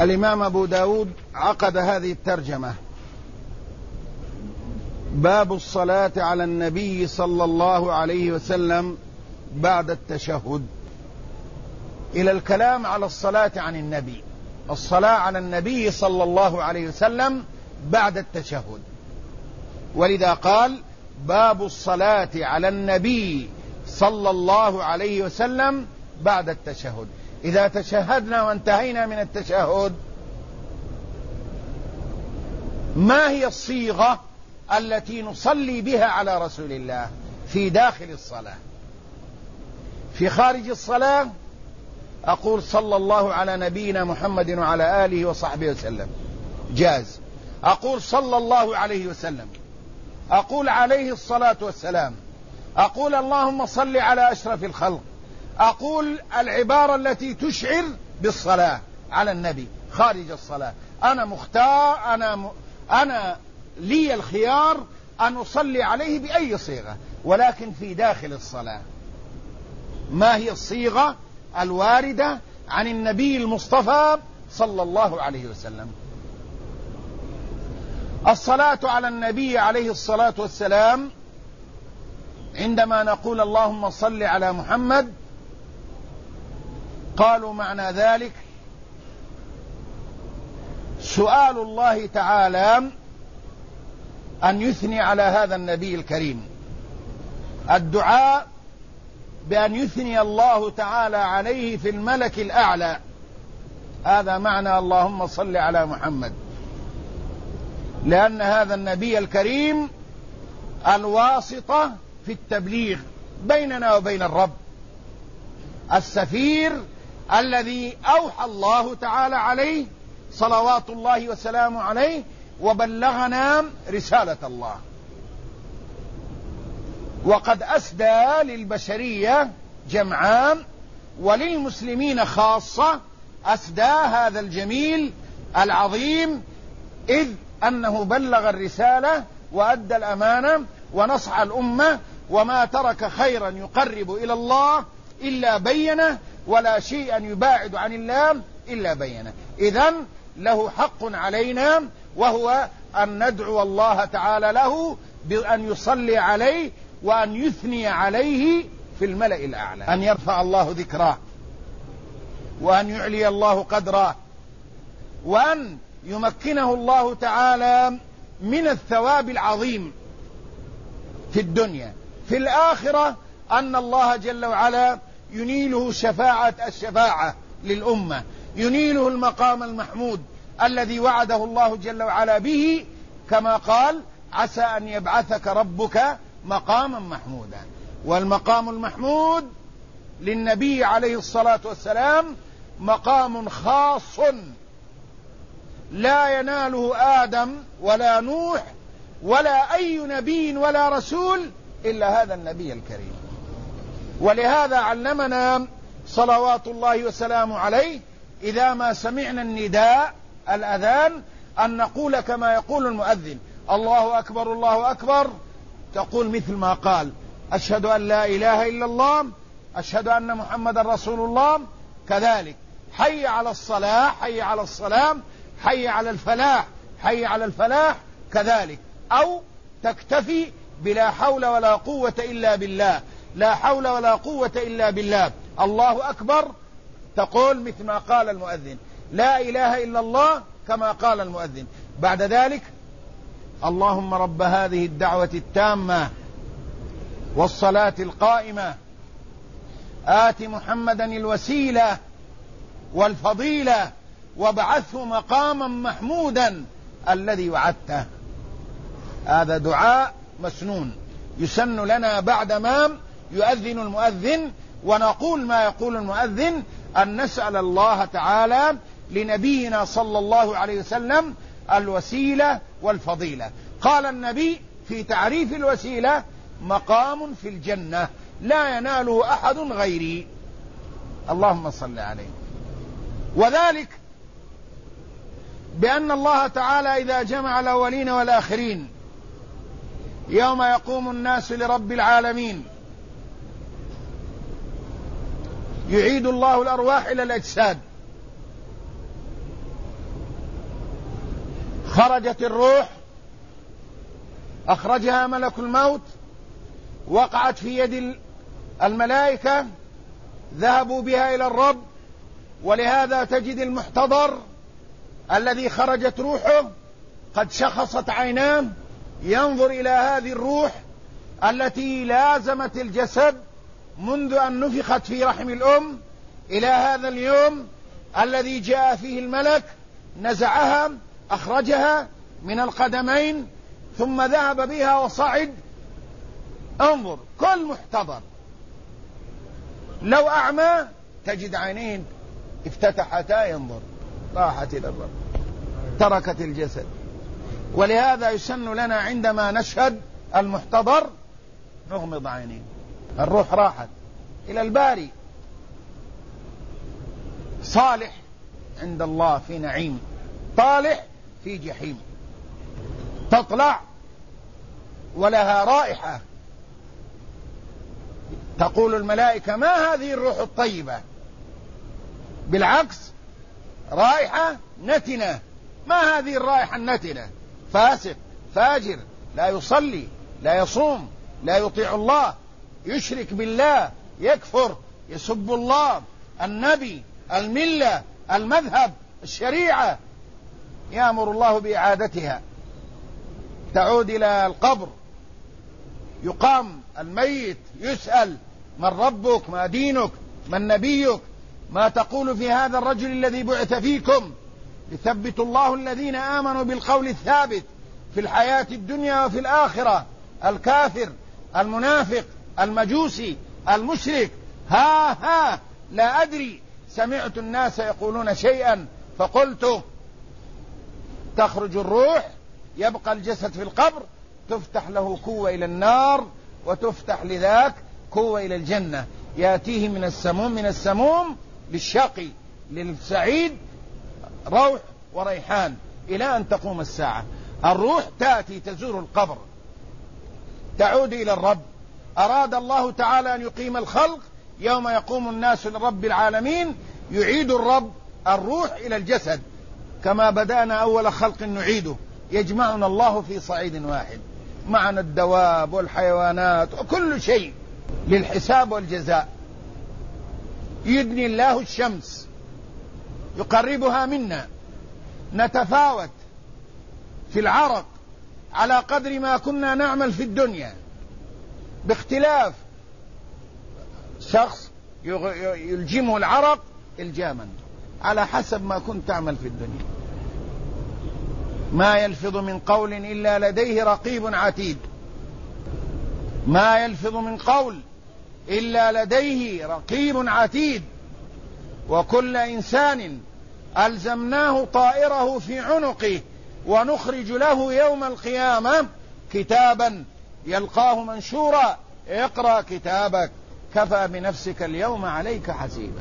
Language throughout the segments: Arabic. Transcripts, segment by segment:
الإمام أبو داود عقد هذه الترجمة: باب الصلاة على النبي صلى الله عليه وسلم بعد التشهد، إلى الكلام على الصلاة عن النبي، الصلاة على النبي صلى الله عليه وسلم بعد التشهد. ولذا قال: باب الصلاة على النبي صلى الله عليه وسلم بعد التشهد. إذا تشهدنا وانتهينا من التشهد، ما هي الصيغة التي نصلي بها على رسول الله في داخل الصلاة؟ في خارج الصلاة أقول: صلى الله على نبينا محمد وعلى آله وصحبه وسلم، جاز. أقول: صلى الله عليه وسلم، أقول: عليه الصلاة والسلام، أقول: اللهم صل على أشرف الخلق، أقول العبارة التي تشعر بالصلاة على النبي خارج الصلاة. أنا مختار، أنا لي الخيار أن أصلي عليه بأي صيغة، ولكن في داخل الصلاة ما هي الصيغة الواردة عن النبي المصطفى صلى الله عليه وسلم؟ الصلاة على النبي عليه الصلاة والسلام، عندما نقول اللهم صل على محمد، قالوا معنى ذلك سؤال الله تعالى أن يثني على هذا النبي الكريم، الدعاء بأن يثني الله تعالى عليه في الملك الأعلى. هذا معنى اللهم صل على محمد، لأن هذا النبي الكريم الواسطة في التبليغ بيننا وبين الرب، السفير الذي أوحى الله تعالى عليه صلوات الله وسلامه عليه وبلغنا رسالة الله، وقد أسدى للبشرية جمعاء وللمسلمين خاصة، أسدى هذا الجميل العظيم، إذ أنه بلغ الرسالة وأدى الأمانة ونصح الأمة، وما ترك خيرا يقرب إلى الله إلا بينه، ولا شيئا يباعد عن الله إلا بينه. إذن له حق علينا، وهو أن ندعو الله تعالى له بأن يصلي عليه وأن يثني عليه في الملأ الأعلى، أن يرفع الله ذكره، وأن يعلي الله قدره، وأن يمكنه الله تعالى من الثواب العظيم في الدنيا. في الآخرة أن الله جل وعلا ينيله الشفاعة للأمة، ينيله المقام المحمود الذي وعده الله جل وعلا به، كما قال: عسى أن يبعثك ربك مقاما محمودا. والمقام المحمود للنبي عليه الصلاة والسلام مقام خاص لا يناله آدم ولا نوح ولا أي نبي ولا رسول إلا هذا النبي الكريم. ولهذا علمنا صلوات الله وسلامه عليه إذا ما سمعنا النداء الأذان أن نقول كما يقول المؤذن: الله أكبر الله أكبر، تقول مثل ما قال: أشهد أن لا إله إلا الله، أشهد أن محمد رسول الله. كذلك حي على الصلاة، حي على الصلاة، حي على الفلاح، حي على الفلاح. كذلك، أو تكتفي بلا حول ولا قوة إلا بالله، لا حول ولا قوة إلا بالله، الله أكبر، تقول مثل ما قال المؤذن، لا إله إلا الله كما قال المؤذن. بعد ذلك: اللهم رب هذه الدعوة التامة والصلاة القائمة آت محمدا الوسيلة والفضيلة وابعثه مقاما محمودا الذي وعدته. هذا دعاء مسنون يسن لنا بعدما يؤذن المؤذن، ونقول ما يقول المؤذن، أن نسأل الله تعالى لنبينا صلى الله عليه وسلم الوسيلة والفضيلة. قال النبي في تعريف الوسيلة: مقام في الجنة لا يناله أحد غيري، اللهم صل عليه. وذلك بأن الله تعالى إذا جمع الأولين والآخرين يوم يقوم الناس لرب العالمين يعيد الله الأرواح إلى الأجساد، خرجت الروح، أخرجها ملك الموت، وقعت في يد الملائكة، ذهبوا بها إلى الرب. ولهذا تجد المحتضر الذي خرجت روحه قد شخصت عيناه ينظر إلى هذه الروح التي لازمت الجسد منذ أن نفخت في رحم الأم إلى هذا اليوم الذي جاء فيه الملك، نزعها، أخرجها من القدمين، ثم ذهب بها وصعد. انظر، كل محتضر لو أعمى تجد عينين افتتحتا ينظر، راحت إلى الرب، تركت الجسد. ولهذا يسن لنا عندما نشهد المحتضر نغمض عينين، الروح راحت إلى الباري. صالح عند الله في نعيم، طالح في جحيم، تطلع ولها رائحة، تقول الملائكة ما هذه الروح الطيبة؟ بالعكس، رائحة نتنة. ما هذه الرائحة النتنة؟ فاسق، فاجر، لا يصلي، لا يصوم، لا يطيع الله، يشرك بالله، يكفر، يسب الله، النبي، الملة، المذهب، الشريعة، يأمر الله بإعادتها. تعود إلى القبر، يقام الميت، يسأل من ربك، ما دينك، من نبيك، ما تقول في هذا الرجل الذي بعث فيكم؟ يثبت الله الذين آمنوا بالقول الثابت في الحياة الدنيا وفي الآخرة. الكافر، المنافق، المجوسي، المشرك، ها لا أدري، سمعت الناس يقولون شيئا فقلت. تخرج الروح، يبقى الجسد في القبر، تفتح له كوة إلى النار، وتفتح لذاك كوة إلى الجنة. يأتيه من السموم للشقي، للسعيد روح وريحان، إلى أن تقوم الساعة. الروح تأتي تزور القبر، تعود إلى الرب. أراد الله تعالى أن يقيم الخلق يوم يقوم الناس لرب العالمين، يعيد الرب الروح إلى الجسد كما بدأنا أول خلق نعيده. يجمعنا الله في صعيد واحد، معنا الدواب والحيوانات وكل شيء للحساب والجزاء. يدني الله الشمس يقربها منا، نتفاوت في العرق على قدر ما كنا نعمل في الدنيا، باختلاف شخص يلجمه العرق الجاما على حسب ما كنت تعمل في الدنيا. ما يلفظ من قول إلا لديه رقيب عتيد، ما يلفظ من قول إلا لديه رقيب عتيد. وكل إنسان ألزمناه طائره في عنقه ونخرج له يوم القيامة كتابا يلقاه منشورا اقرأ كتابك كفى بنفسك اليوم عليك حسيبا.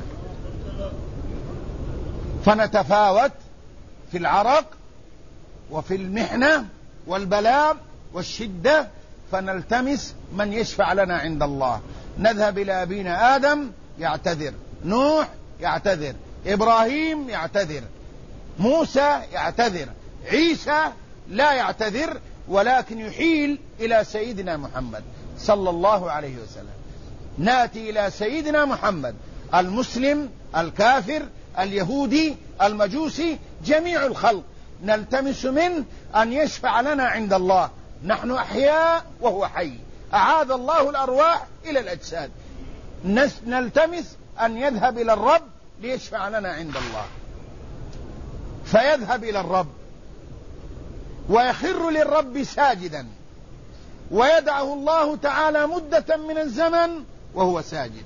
فنتفاوت في العرق وفي المحنة والبلاء والشدة، فنلتمس من يشفع لنا عند الله. نذهب إلى أبينا آدم يعتذر، نوح يعتذر، إبراهيم يعتذر، موسى يعتذر، عيسى لا يعتذر، ولكن يحيل إلى سيدنا محمد صلى الله عليه وسلم. نأتي إلى سيدنا محمد، المسلم، الكافر، اليهودي، المجوسي، جميع الخلق نلتمس منه أن يشفع لنا عند الله. نحن أحياء وهو حي، أعاد الله الأرواح إلى الأجساد. نلتمس أن يذهب إلى الرب ليشفع لنا عند الله، فيذهب إلى الرب ويخر للرب ساجدا، ويدعه الله تعالى مدة من الزمن وهو ساجد.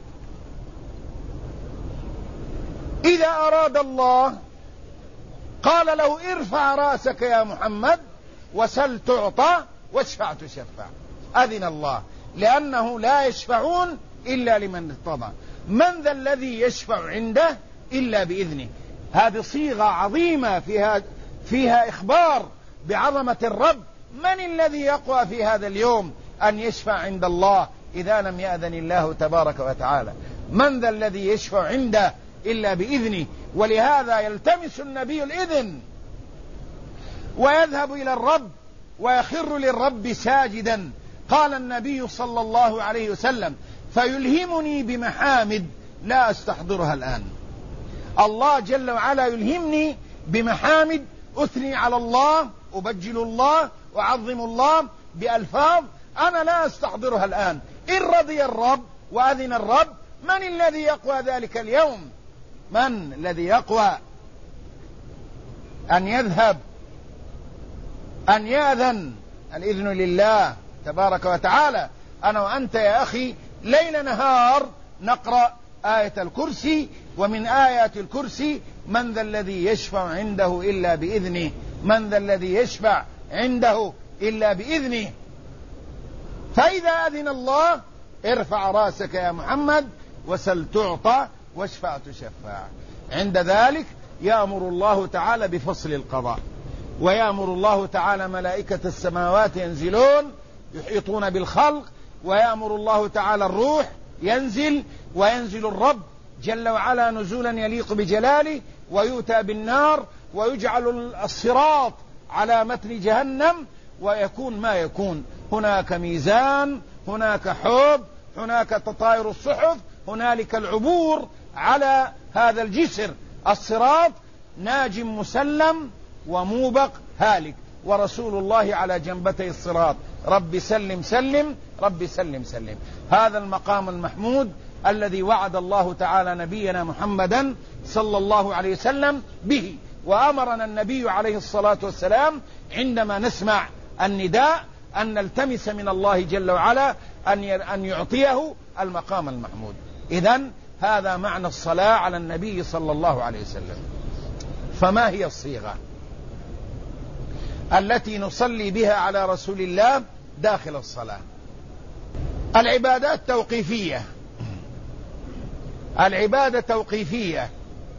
إذا أراد الله قال له ارفع رأسك يا محمد وسل تعطى واشفع تشفع. أذن الله، لأنه لا يشفعون إلا لمن ارتضى. من ذا الذي يشفع عنده إلا بإذنه؟ هذه صيغة عظيمة فيها إخبار بعظمة الرب. من الذي يقوى في هذا اليوم أن يشفع عند الله إذا لم يأذن الله تبارك وتعالى؟ من ذا الذي يشفع عنده إلا بإذنه؟ ولهذا يلتمس النبي الإذن. ويذهب إلى الرب ويخر للرب ساجدا. قال النبي صلى الله عليه وسلم: فيلهمني بمحامد لا أستحضرها الآن. الله جل وعلا يلهمني بمحامد أثني على الله، أبجل الله، أعظم الله بألفاظ أنا لا أستحضرها الآن. إن رضي الرب وأذن الرب من الذي يقوى ذلك اليوم؟ من الذي يقوى أن يذهب، أن يأذن؟ الإذن لله تبارك وتعالى. أنا وأنت يا أخي ليل نهار نقرأ آية الكرسي، ومن آيات الكرسي: من ذا الذي يشفع عنده إلا بإذنه، من ذا الذي يشفع عنده إلا بإذنه. فإذا أذن الله ارفع راسك يا محمد وسل تعطى واشفع تشفع. عند ذلك يأمر الله تعالى بفصل القضاء، ويأمر الله تعالى ملائكة السماوات ينزلون يحيطون بالخلق، ويأمر الله تعالى الروح ينزل، وينزل الرب جل وعلا نزولا يليق بجلاله، ويؤتى بالنار ويجعل الصراط على متن جهنم، ويكون ما يكون. هناك ميزان، هناك حوض، هناك تطاير الصحف، هنالك العبور على هذا الجسر الصراط، ناج مسلم وموبق هالك، ورسول الله على جنبتي الصراط: رب سلم سلم، رب سلم سلم. هذا المقام المحمود الذي وعد الله تعالى نبينا محمدا صلى الله عليه وسلم به، وأمرنا النبي عليه الصلاة والسلام عندما نسمع النداء أن نلتمس من الله جل وعلا أن يعطيه المقام المحمود. إذن هذا معنى الصلاة على النبي صلى الله عليه وسلم. فما هي الصيغة التي نصلي بها على رسول الله داخل الصلاة؟ العبادات توقيفية، العبادة توقيفية،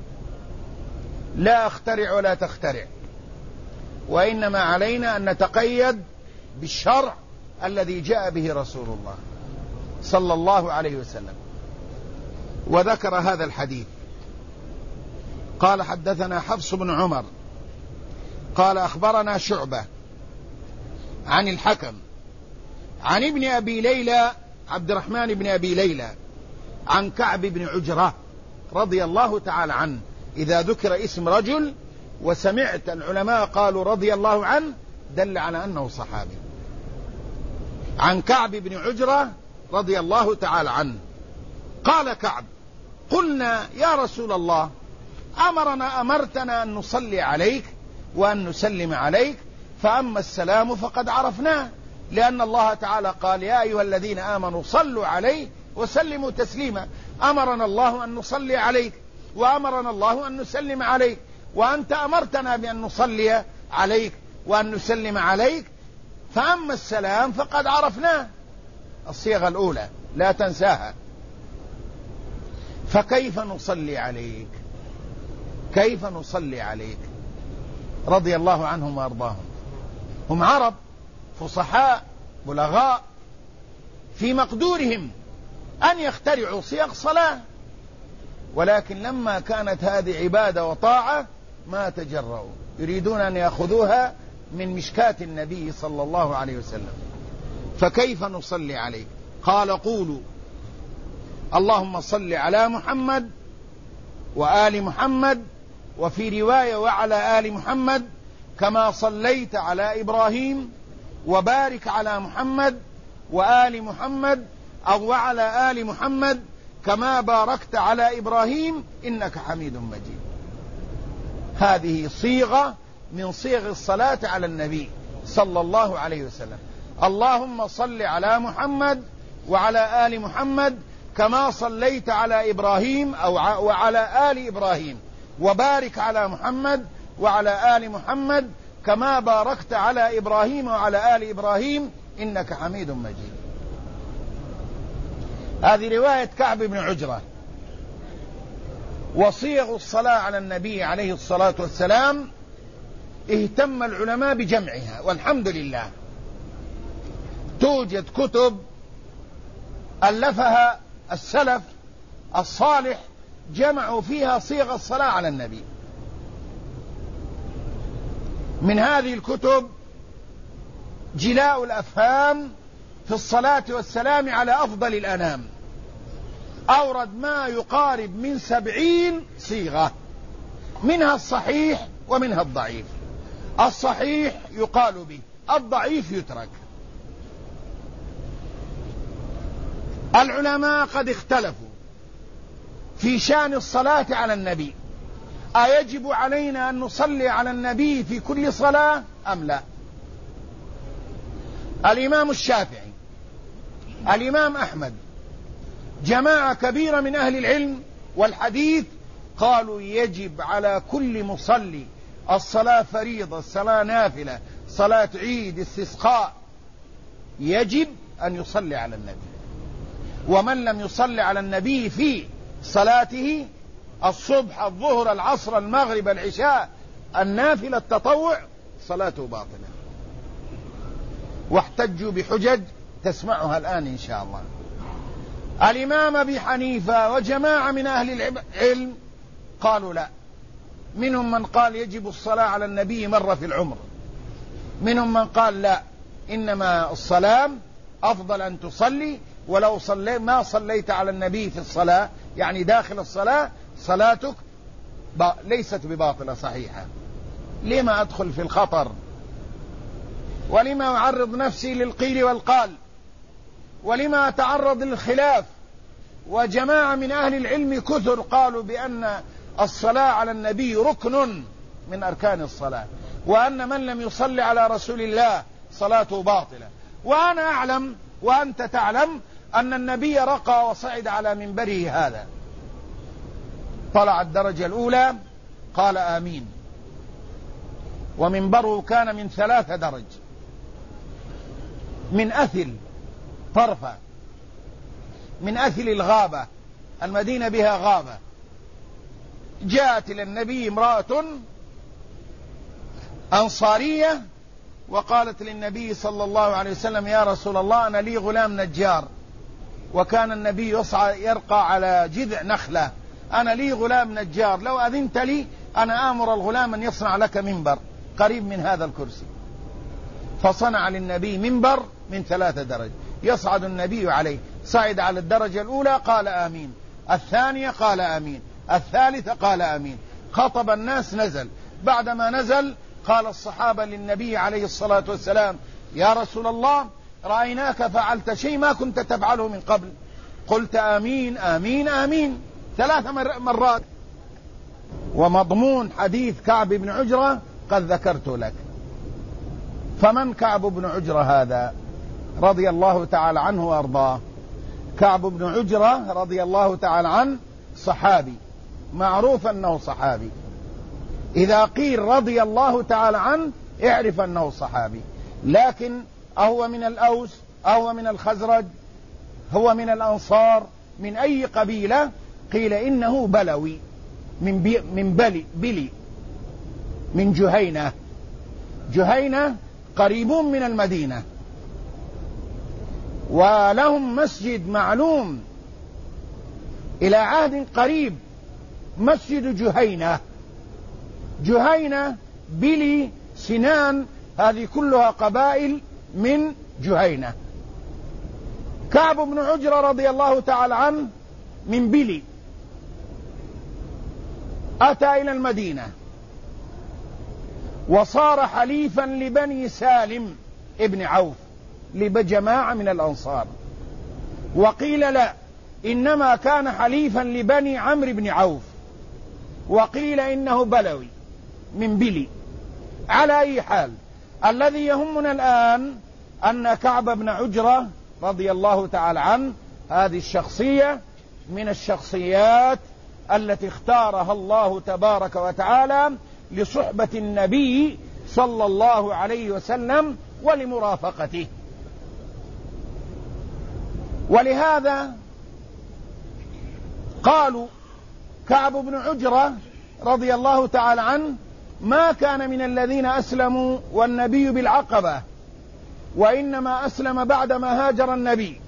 لا أخترع ولا تخترع، وإنما علينا أن نتقيد بالشرع الذي جاء به رسول الله صلى الله عليه وسلم. وذكر هذا الحديث قال: حدثنا حفص بن عمر قال: أخبرنا شعبة عن الحكم عن ابن أبي ليلى عبد الرحمن بن أبي ليلى عن كعب بن عجرة رضي الله تعالى عنه. إذا ذكر اسم رجل وسمعت العلماء قالوا رضي الله عنه دل على أنه صحابي. عن كعب بن عجرة رضي الله تعالى عنه قال كعب: قلنا يا رسول الله أمرتنا أن نصلي عليك وأن نسلم عليك، فأما السلام فقد عرفناه، لأن الله تعالى قال: يا أيها الذين آمنوا صلوا عليه وسلموا تسليما. أمرنا الله أن نصلي عليك، وأمرنا الله أن نسلم عليك، وأنت أمرتنا بأن نصلي عليك وأن نسلم عليك، فأما السلام فقد عرفناه. الصيغة الأولى لا تنساها. فكيف نصلي عليك؟ كيف نصلي عليك؟ رضي الله عنهم وأرضاهم. هم عرب فصحاء بلغاء، في مقدورهم أن يخترعوا صيغ صلاة، ولكن لما كانت هذه عبادة وطاعة ما تجرؤوا، يريدون أن يأخذوها من مشكاة النبي صلى الله عليه وسلم. فكيف نصلي عليك؟ قال: قولوا اللهم صل على محمد وآل محمد، وفي رواية وعلى آل محمد، كما صليت على إبراهيم، وبارك على محمد وآل محمد، أو وعلى آل محمد كما باركت على إبراهيم إنك حميد مجيد. هذه صيغة من صيغ الصلاة على النبي صلى الله عليه وسلم. اللهم صل على محمد وعلى آل محمد كما صليت على إبراهيم أو وعلى آل إبراهيم، وبارك على محمد وعلى آل محمد كما باركت على إبراهيم وعلى آل إبراهيم إنك حميد مجيد. هذه رواية كعب بن عجرة. وصيغ الصلاة على النبي عليه الصلاة والسلام اهتم العلماء بجمعها، والحمد لله. توجد كتب ألفها السلف الصالح جمعوا فيها صيغ الصلاة على النبي. من هذه الكتب جلاء الأفهام في الصلاة والسلام على أفضل الأنام، أورد ما يقارب من 70 صيغة، منها الصحيح ومنها الضعيف. الصحيح يقال به، الضعيف يترك. العلماء قد اختلفوا في شأن الصلاة على النبي، أيجب علينا أن نصلي على النبي في كل صلاة أم لا؟ الإمام الشافعي، الإمام أحمد، جماعة كبيرة من أهل العلم والحديث قالوا يجب على كل مصلي، الصلاة فريضة، الصلاة نافلة، صلاة عيد، استسقاء، يجب أن يصلي على النبي. ومن لم يصلي على النبي في صلاته الصبح، الظهر، العصر، المغرب، العشاء، النافلة، التطوع، صلاته باطلة. واحتجوا بحجج تسمعها الآن إن شاء الله. الإمام أبي حنيفة وجماعة من أهل العلم قالوا لا، منهم من قال يجب الصلاة على النبي مرة في العمر، منهم من قال لا، إنما الصلاة أفضل أن تصلي، ولو ما صليت على النبي في الصلاة يعني داخل الصلاة صلاتك ليست بباطلة صحيحة. لما أدخل في الخطر؟ ولما أعرض نفسي للقيل والقال؟ ولما أتعرض للخلاف؟ وجماعة من أهل العلم كثر قالوا بأن الصلاة على النبي ركن من أركان الصلاة، وأن من لم يصلي على رسول الله صلاته باطلة. وأنا أعلم وأنت تعلم أن النبي رقى وصعد على منبره هذا، طلع الدرجة الأولى قال آمين، ومنبره كان من 3 درج، من أثل طرفة، من أثل الغابة، المدينة بها غابة. جاءت إلى النبي امرأة أنصارية وقالت للنبي صلى الله عليه وسلم يا رسول الله أنا لي غلام نجار، وكان النبي يرقى على جذع نخلة، أنا لي غلام نجار، لو أذنت لي أنا آمر الغلام أن يصنع لك منبر قريب من هذا الكرسي. فصنع للنبي منبر من 3 درج، يصعد النبي عليه، صعد على الدرجة الأولى قال آمين، الثانية قال آمين، الثالثة قال آمين، خطب الناس، نزل. بعدما نزل قال الصحابة للنبي عليه الصلاة والسلام يا رسول الله رأيناك فعلت شيء ما كنت تفعله من قبل، قلت آمين آمين آمين 3 مرات. ومضمون حديث كعب بن عجرة قد ذكرت لك. فمن كعب بن عجرة هذا رضي الله تعالى عنه وأرضاه؟ كعب بن عجرة رضي الله تعالى عنه صحابي، معروف أنه صحابي، إذا قيل رضي الله تعالى عنه اعرف أنه صحابي. لكن أهو من الأوس، أهو من الخزرج، هو من الأنصار، من أي قبيلة؟ قيل إنه بلوي من بلي من جهينة. جهينة قريبون من المدينة، ولهم مسجد معلوم إلى عهد قريب، مسجد جهينة. جهينة، بلي، سنان، هذه كلها قبائل من جهينة. كعب بن عجرة رضي الله تعالى عنه من بلي، أتى إلى المدينة وصار حليفا لبني سالم ابن عوف، لجماعة من الأنصار. وقيل لا، إنما كان حليفا لبني عمرو بن عوف، وقيل إنه بلوي من بلي. على أي حال، الذي يهمنا الآن أن كعب بن عجرة رضي الله تعالى عنه هذه الشخصية من الشخصيات التي اختارها الله تبارك وتعالى لصحبة النبي صلى الله عليه وسلم ولمرافقته. ولهذا قالوا كعب بن عجرة رضي الله تعالى عنه ما كان من الذين أسلموا والنبي بالعقبة، وإنما أسلم بعدما هاجر النبي،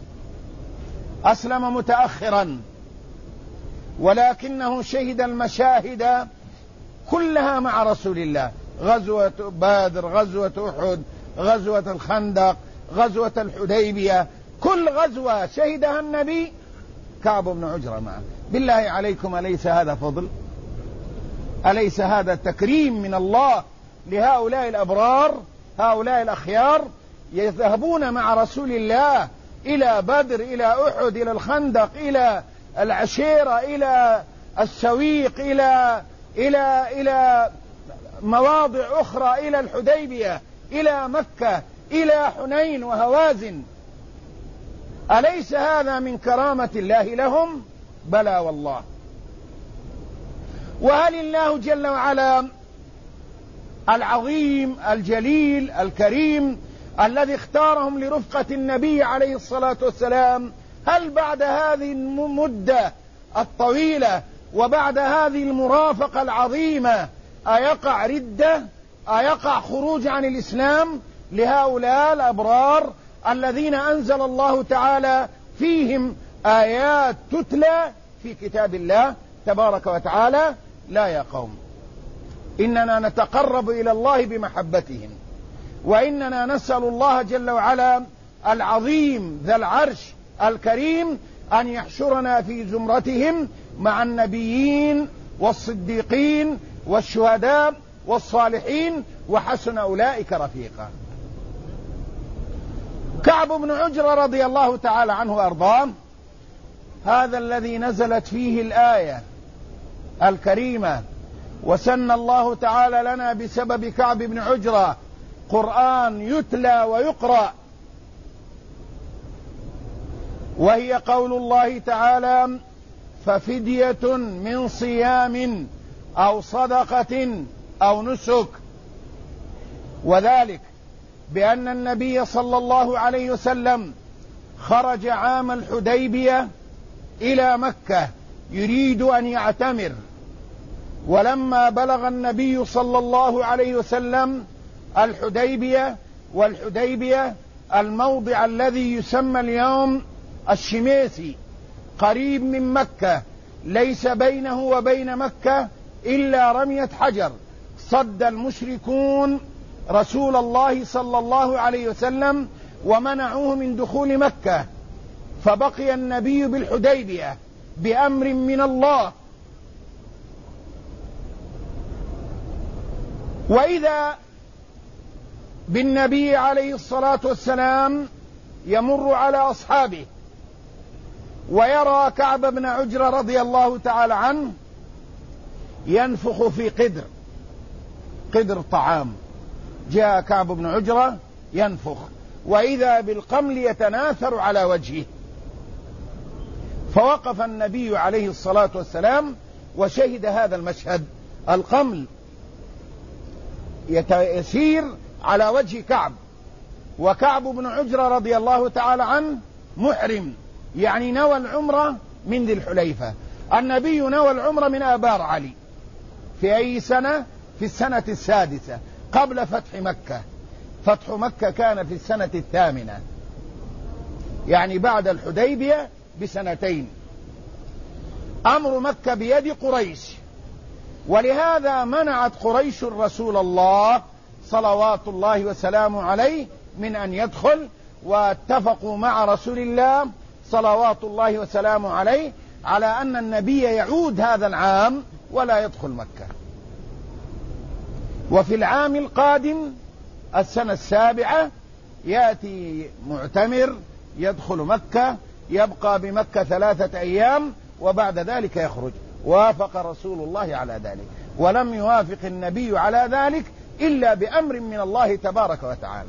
أسلم متأخرا، ولكنه شهد المشاهد كلها مع رسول الله، غزوة بدر، غزوة أحد، غزوة الخندق، غزوة الحديبية، كل غزوة شهدها النبي كعب بن عجرة معه. بالله عليكم، أليس هذا فضل؟ أليس هذا تكريم من الله لهؤلاء الأبرار، هؤلاء الأخيار يذهبون مع رسول الله إلى بدر، إلى أحد، إلى الخندق، إلى العشيرة، إلى السويق، إلى مواضع أخرى، إلى الحديبية، إلى مكة، إلى حنين وهوازن. أليس هذا من كرامة الله لهم؟ بلى والله. وهل الله جل وعلا العظيم الجليل الكريم الذي اختارهم لرفقة النبي عليه الصلاة والسلام، هل بعد هذه المدة الطويلة وبعد هذه المرافقة العظيمة أيقع ردة؟ أيقع خروج عن الإسلام لهؤلاء الأبرار الذين أنزل الله تعالى فيهم آيات تتلى في كتاب الله تبارك وتعالى؟ لا يا قوم، إننا نتقرب إلى الله بمحبتهم، وإننا نسأل الله جل وعلا العظيم ذا العرش الكريم أن يحشرنا في زمرتهم مع النبيين والصديقين والشهداء والصالحين، وحسن أولئك رفيقا. كعب بن عجرة رضي الله تعالى عنه وأرضاه، هذا الذي نزلت فيه الآية الكريمة، وسن الله تعالى لنا بسبب كعب بن عجرة قرآن يتلى ويقرأ، وهي قول الله تعالى: ففدية من صيام أو صدقة أو نسك. وذلك بأن النبي صلى الله عليه وسلم خرج عام الحديبية إلى مكة يريد أن يعتمر، ولما بلغ النبي صلى الله عليه وسلم الحديبية، والحديبية الموضع الذي يسمى اليوم الشميسي قريب من مكة، ليس بينه وبين مكة إلا رمية حجر، صد المشركون رسول الله صلى الله عليه وسلم ومنعوه من دخول مكة، فبقي النبي بالحديبية بأمر من الله. وإذا بالنبي عليه الصلاة والسلام يمر على أصحابه ويرى كعب بن عجرة رضي الله تعالى عنه ينفخ في قدر طعام. جاء كعب بن عجرة ينفخ، وإذا بالقمل يتناثر على وجهه، فوقف النبي عليه الصلاة والسلام وشهد هذا المشهد، القمل يسير على وجه كعب، وكعب بن عجرة رضي الله تعالى عنه محرم، يعني نوى العمرة من ذي الحليفة. النبي نوى العمرة من آبار علي في أي سنة؟ في السنة السادسة قبل فتح مكة. فتح مكة كان في السنة الثامنة، يعني بعد الحديبية بسنتين. أمر مكة بيد قريش، ولهذا منعت قريش رسول الله صلوات الله وسلامه عليه من أن يدخل، واتفقوا مع رسول الله صلوات الله وسلامه عليه على أن النبي يعود هذا العام ولا يدخل مكة. وفي العام القادم السنة السابعة يأتي معتمر يدخل مكة، يبقى بمكة 3 أيام وبعد ذلك يخرج. وافق رسول الله على ذلك، ولم يوافق النبي على ذلك إلا بأمر من الله تبارك وتعالى.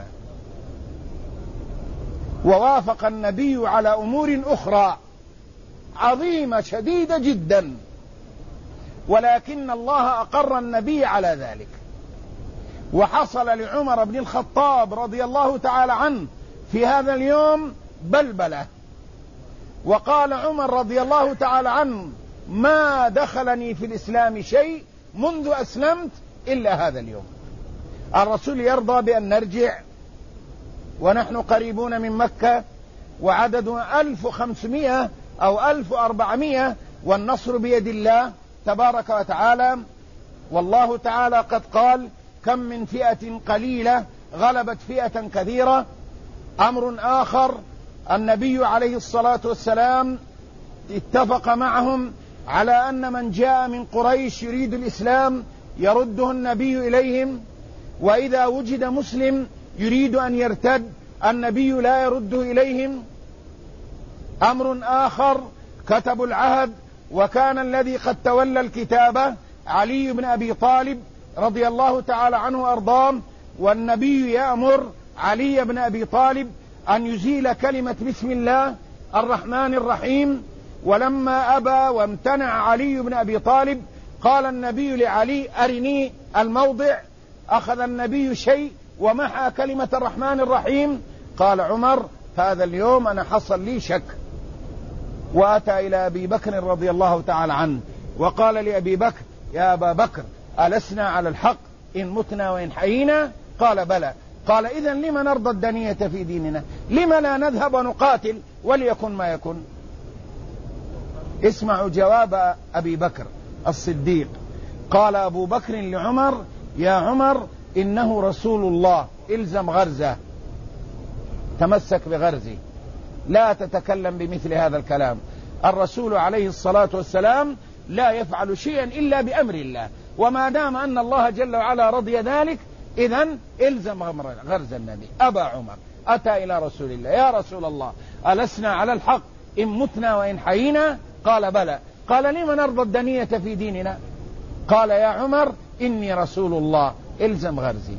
ووافق النبي على أمور أخرى عظيمة شديدة جدا، ولكن الله أقر النبي على ذلك. وحصل لعمر بن الخطاب رضي الله تعالى عنه في هذا اليوم بلبلة، وقال عمر رضي الله تعالى عنه: ما دخلني في الإسلام شيء منذ أسلمت إلا هذا اليوم. الرسول يرضى بأن نرجع ونحن قريبون من مكة، وعدد 1500 أو 1400، والنصر بيد الله تبارك وتعالى. والله تعالى قد قال: كم من فئة قليلة غلبت فئة كثيرة. أمر آخر، النبي عليه الصلاة والسلام اتفق معهم على أن من جاء من قريش يريد الإسلام يرده النبي إليهم، وإذا وجد مسلم يريد أن يرتد النبي لا يرده إليهم. أمر آخر، كتبوا العهد، وكان الذي قد تولى الكتابة علي بن أبي طالب رضي الله تعالى عنه وأرضاه، والنبي يأمر علي بن أبي طالب أن يزيل كلمة بسم الله الرحمن الرحيم. ولما أبى وامتنع علي بن أبي طالب قال النبي لعلي أرني الموضع، أخذ النبي شيء ومحى كلمة الرحمن الرحيم. قال عمر هذا اليوم أنا حصل لي شك، وأتى إلى أبي بكر رضي الله تعالى عنه وقال لأبي بكر يا أبا بكر ألسنا على الحق إن متنا وإن حيينا؟ قال بلى. قال إذن لما نرضى الدنية في ديننا؟ لما لا نذهب ونقاتل وليكن ما يكن؟ اسمعوا جواب أبي بكر الصديق. قال أبو بكر لعمر يا عمر إنه رسول الله، إلزم غرزه، تمسك بغرزه، لا تتكلم بمثل هذا الكلام. الرسول عليه الصلاة والسلام لا يفعل شيئا إلا بأمر الله، وما دام أن الله جل وعلا رضي ذلك إذن إلزم غرز النبي. أبا عمر أتى إلى رسول الله يا رسول الله ألسنا على الحق إن متنا وإن حيينا؟ قال بلى. قال لما نرضى الدنية في ديننا؟ قال يا عمر إني رسول الله، إلزم غرزي.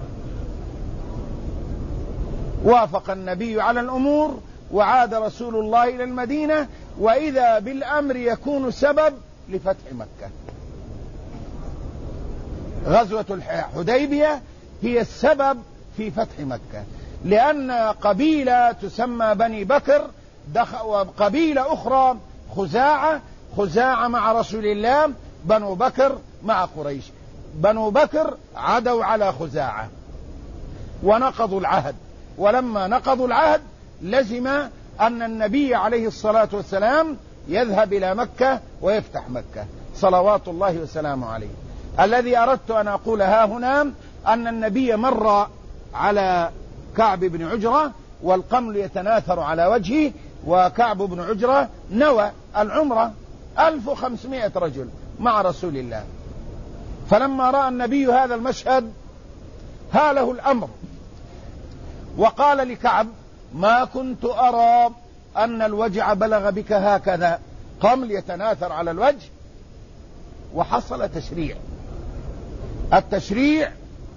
وافق النبي على الأمور، وعاد رسول الله إلى المدينة، وإذا بالأمر يكون سبب لفتح مكة. غزوة الحديبية هي السبب في فتح مكة، لأن قبيلة تسمى بني بكر وقبيلة أخرى خزاعة مع رسول الله، بنو بكر مع قريش. بنو بكر عدوا على خزاعة ونقضوا العهد، ولما نقضوا العهد لزم أن النبي عليه الصلاة والسلام يذهب إلى مكة ويفتح مكة صلوات الله وسلامه عليه. الذي أردت أن أقول ها هنا أن النبي مر على كعب بن عجرة والقمل يتناثر على وجهه، وكعب بن عجرة نوى العمرة 1500 رجل مع رسول الله. فلما رأى النبي هذا المشهد هاله الأمر وقال لكعب ما كنت أرى أن الوجع بلغ بك هكذا، قمل يتناثر على الوجه. وحصل تشريع. التشريع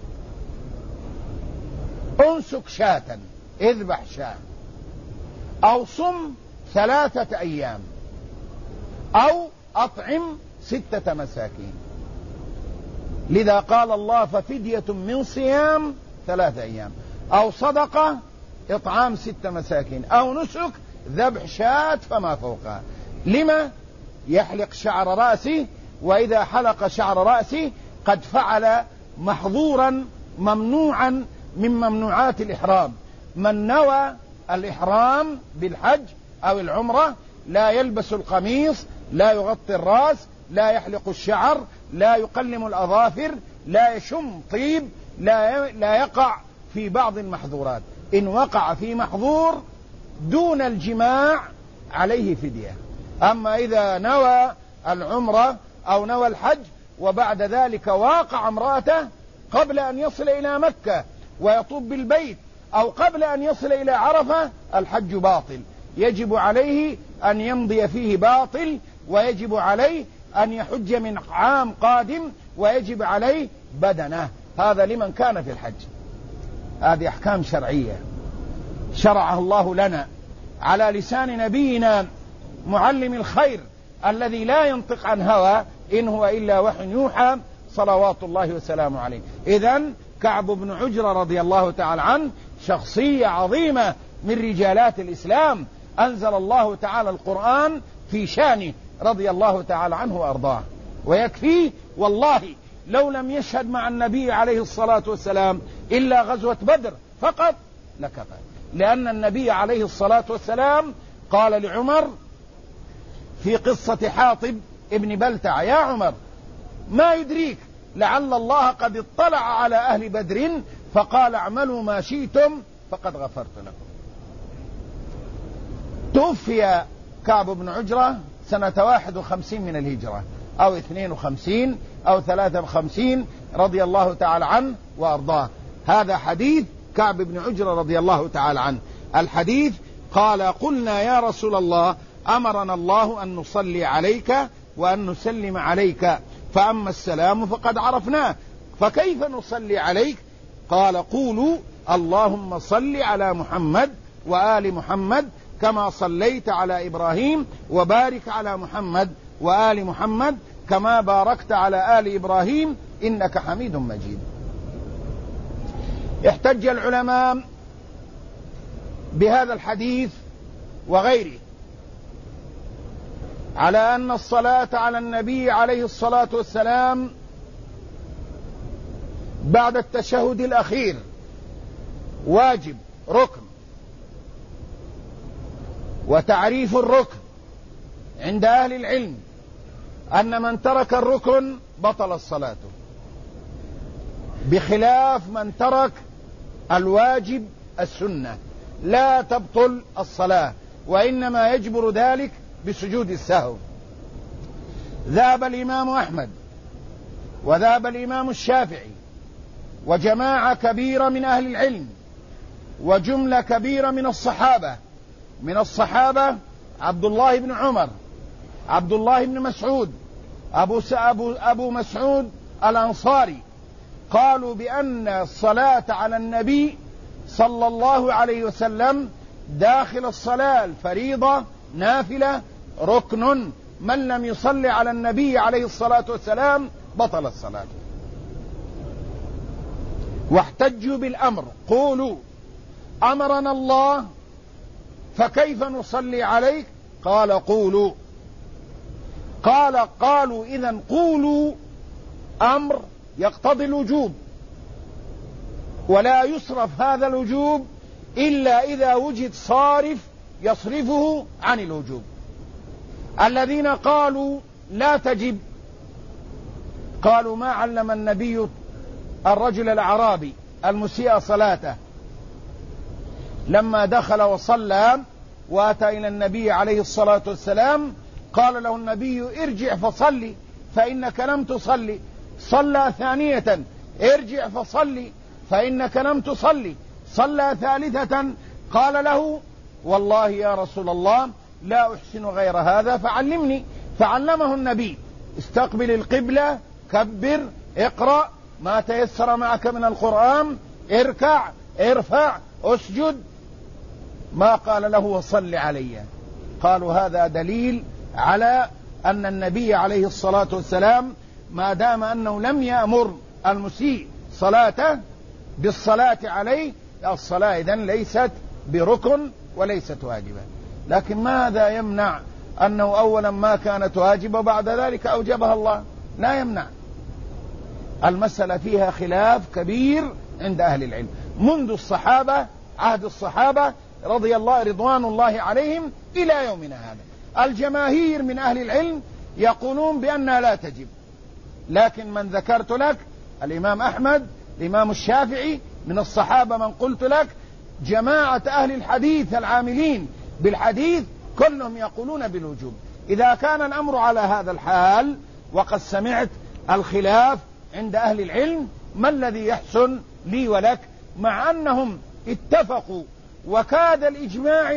انسك شاة، اذبح شاة، أو صم 3 أيام، أو أطعم 6 مساكين. لذا قال الله ففدية من صيام 3 أيام، أو صدقة إطعام 6 مساكين، أو نسك ذبح شاة فما فوقها. لما يحلق شعر رأسه؟ وإذا حلق شعر رأسه قد فعل محظورا ممنوعا من ممنوعات الإحرام. من نوى الإحرام بالحج أو العمرة لا يلبس القميص، لا يغطي الرأس، لا يحلق الشعر، لا يقلم الأظافر، لا يشم طيب، لا يقع في بعض المحظورات. إن وقع في محظور دون الجماع عليه فدية. أما إذا نوى العمرة أو نوى الحج وبعد ذلك واقع امرأته قبل أن يصل إلى مكة ويطوف بالبيت، أو قبل أن يصل إلى عرفة، الحج باطل، يجب عليه أن يمضي فيه باطل، ويجب عليه أن يحج من عام قادم، ويجب عليه بدنه. هذا لمن كان في الحج. هذه أحكام شرعية شرعها الله لنا على لسان نبينا معلم الخير الذي لا ينطق عن هوى إن هو إلا وحي يوحى صلوات الله وسلامه عليه. إذن كعب بن عجرة رضي الله تعالى عنه شخصية عظيمة من رجالات الإسلام، أنزل الله تعالى القرآن في شانه رضي الله تعالى عنه وأرضاه. ويكفي والله لو لم يشهد مع النبي عليه الصلاة والسلام إلا غزوة بدر فقط لكفى، لأن النبي عليه الصلاة والسلام قال لعمر في قصة حاطب ابن بلتع يا عمر ما يدريك لعل الله قد اطلع على أهل بدر فقال اعملوا ما شئتم فقد غفرت لكم. توفي كعب بن عجرة سنة 51 من الهجرة أو 52 أو 53 رضي الله تعالى عنه وأرضاه. هذا حديث كعب بن عجرة رضي الله تعالى عنه. الحديث قال قلنا يا رسول الله أمرنا الله أن نصلي عليك وأن نسلم عليك، فأما السلام فقد عرفناه فكيف نصلي عليك؟ قال قولوا اللهم صل على محمد وآل محمد كما صليت على إبراهيم وبارك على محمد وآل محمد كما باركت على آل إبراهيم إنك حميد مجيد. احتج العلماء بهذا الحديث وغيره على أن الصلاة على النبي عليه الصلاة والسلام بعد التشهد الأخير واجب ركن، وتعريف الركن عند أهل العلم أن من ترك الركن بطل الصلاة، بخلاف من ترك الواجب السنة لا تبطل الصلاة، وإنما يجبر ذلك بسجود السهو. ذهب الإمام أحمد وذهب الإمام الشافعي وجماعة كبيرة من أهل العلم وجملة كبيرة من الصحابة عبد الله بن عمر، عبد الله بن مسعود، أبو مسعود الأنصاري، قالوا بأن الصلاة على النبي صلى الله عليه وسلم داخل الصلاة الفريضة نافلة ركن، من لم يصلي على النبي عليه الصلاة والسلام بطل الصلاة. واحتجوا بالأمر قولوا أمرنا الله فكيف نصلي عليك؟ قال قولوا. قالوا إذن قولوا أمر يقتضي الوجوب، ولا يصرف هذا الوجوب إلا إذا وجد صارف يصرفه عن الوجوب. الذين قالوا لا تجب قالوا ما علم النبي الرجل الأعرابي المسيء صلاته لما دخل وصلى وأتى إلى النبي عليه الصلاة والسلام قال له النبي ارجع فصلي فإنك لم تصلي. صلى ثانية ارجع فصلي فإنك لم تصلي. صلى ثالثة قال له والله يا رسول الله لا أحسن غير هذا فعلمني. فعلمه النبي استقبل القبلة، كبر، اقرأ ما تيسر معك من القرآن، اركع، ارفع، اسجد، ما قال له وصل علي. قالوا هذا دليل على أن النبي عليه الصلاة والسلام ما دام أنه لم يأمر المسيء صلاته بالصلاة عليه، الصلاة إذن ليست بركن وليست واجبة. لكن ماذا يمنع أنه أولا ما كانت واجبة وبعد ذلك أوجبها الله؟ لا يمنع. المسألة فيها خلاف كبير عند أهل العلم منذ الصحابة، عهد الصحابة رضوان الله عليهم إلى يومنا هذا. الجماهير من أهل العلم يقولون بأنها لا تجب، لكن من ذكرت لك الإمام أحمد، الإمام الشافعي، من الصحابة من قلت لك، جماعة أهل الحديث العاملين بالحديث كلهم يقولون بالوجوب. إذا كان الأمر على هذا الحال وقد سمعت الخلاف عند أهل العلم، ما الذي يحسن لي ولك مع أنهم اتفقوا وكاد الإجماع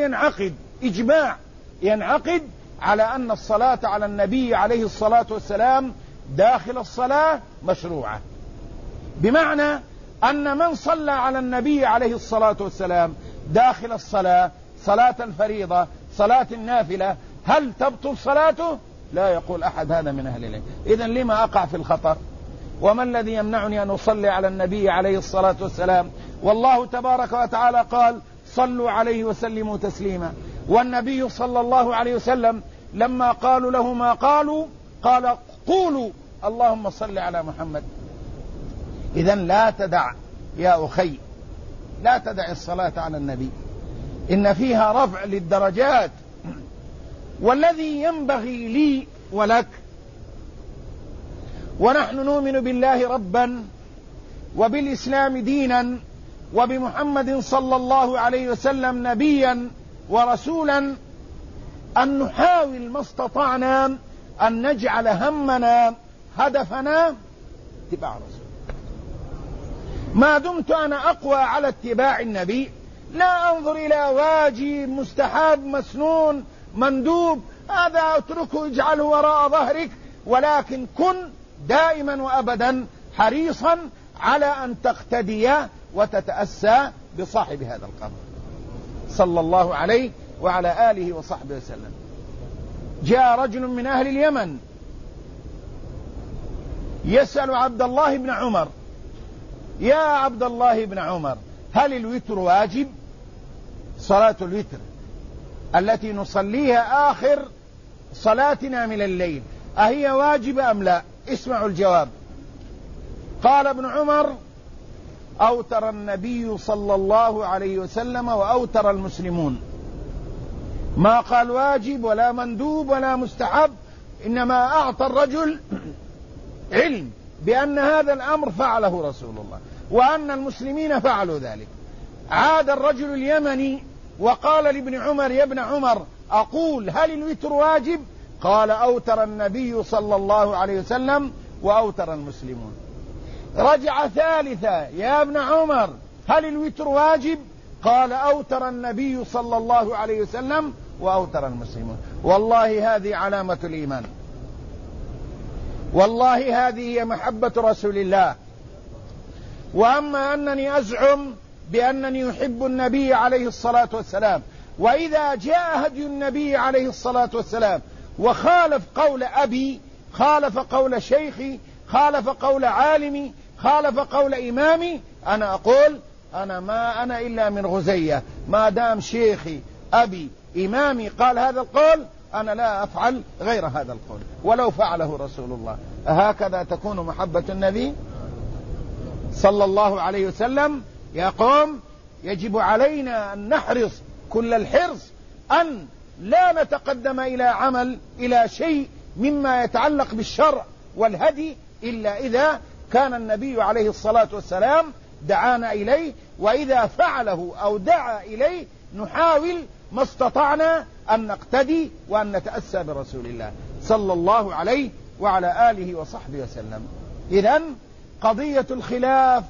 ينعقد على أن الصلاة على النبي عليه الصلاة والسلام داخل الصلاة مشروعة، بمعنى أن من صلى على النبي عليه الصلاة والسلام داخل الصلاة، صلاة الفريضة، صلاة النافلة، هل تبطل صلاته؟ لا يقول أحد هذا من أهل العلم. إذن لما أقع في الخطر؟ وما الذي يمنعني أن أصلي على النبي عليه الصلاة والسلام؟ والله تبارك وتعالى قال صلوا عليه وسلموا تسليما. والنبي صلى الله عليه وسلم لما قالوا له ما قالوا قال قولوا اللهم صل على محمد. إذن لا تدع يا أخي، لا تدع الصلاة على النبي، إن فيها رفع للدرجات. والذي ينبغي لي ولك ونحن نؤمن بالله ربا وبالإسلام دينا وبمحمد صلى الله عليه وسلم نبيا ورسولا، أن نحاول ما استطعنا أن نجعل همنا هدفنا اتباع رسول. ما دمت أنا أقوى على اتباع النبي لا أنظر إلى واجب مستحب مسنون مندوب، هذا اتركه اجعله وراء ظهرك، ولكن كن دائما وأبدا حريصا على أن تقتدي وتتأسى بصاحب هذا القبر صلى الله عليه وعلى آله وصحبه وسلم. جاء رجل من أهل اليمن يسأل عبد الله بن عمر: يا عبد الله بن عمر، هل الوتر واجب؟ صلاة الوتر التي نصليها آخر صلاتنا من الليل أهي واجبة أم لا؟ اسمعوا الجواب. قال ابن عمر: أوتر النبي صلى الله عليه وسلم وأوتر المسلمون. ما قال واجب ولا مندوب ولا مستحب، إنما أعطى الرجل علم بأن هذا الأمر فعله رسول الله وأن المسلمين فعلوا ذلك. عاد الرجل اليمني وقال لابن عمر: يا ابن عمر، أقول هل الوتر واجب؟ قال: أوتر النبي صلى الله عليه وسلم وأوتر المسلمون. رجع ثالثا: يا ابن عمر، هل الوتر واجب؟ قال: أوتر النبي صلى الله عليه وسلم وأوتر المسلمون. والله هذه علامة الإيمان، والله هذه هي محبة رسول الله. وأما أنني أزعم بأنني أحب النبي عليه الصلاة والسلام، وإذا جاء هدي النبي عليه الصلاة والسلام وخالف قول أبي، خالف قول شيخي، خالف قول عالمي، خالف قول إمامي، أنا أقول أنا ما أنا إلا من غزية، ما دام شيخي أبي إمامي قال هذا القول أنا لا أفعل غير هذا القول ولو فعله رسول الله. هكذا تكون محبة النبي صلى الله عليه وسلم. يا قوم، يجب علينا أن نحرص كل الحرص أن لا نتقدم إلى عمل إلى شيء مما يتعلق بالشرع والهدي إلا إذا كان النبي عليه الصلاة والسلام دعانا إليه، وإذا فعله أو دعا إليه نحاول ما استطعنا أن نقتدي وأن نتأسى برسول الله صلى الله عليه وعلى آله وصحبه وسلم. إذن قضية الخلاف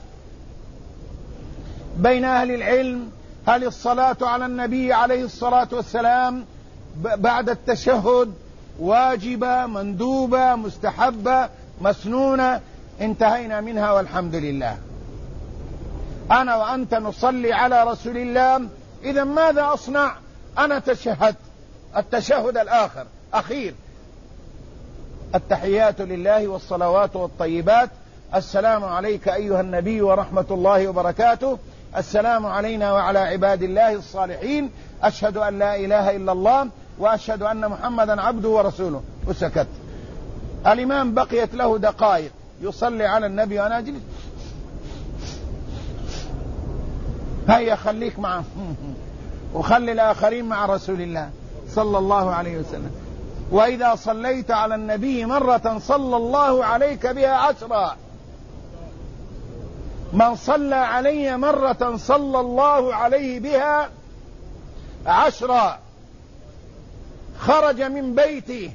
بين أهل العلم: هل الصلاة على النبي عليه الصلاة والسلام بعد التشهد واجبة مندوبة مستحبة مسنونة؟ انتهينا منها والحمد لله. أنا وأنت نصلي على رسول الله، إذا ماذا أصنع؟ أنا تشهدت التشهد الآخر أخير: التحيات لله والصلوات والطيبات، السلام عليك أيها النبي ورحمة الله وبركاته، السلام علينا وعلى عباد الله الصالحين، أشهد أن لا إله إلا الله وأشهد أن محمدا عبده ورسوله. وسكت. الإمام بقيت له دقائق يصلي على النبي وأنا أجلس. هيا خليك معه وخلي الآخرين مع رسول الله صلى الله عليه وسلم. وإذا صليت على النبي مرة صلى الله عليك بها 10. من صلى علي مرة صلى الله عليه بها 10. خرج من بيته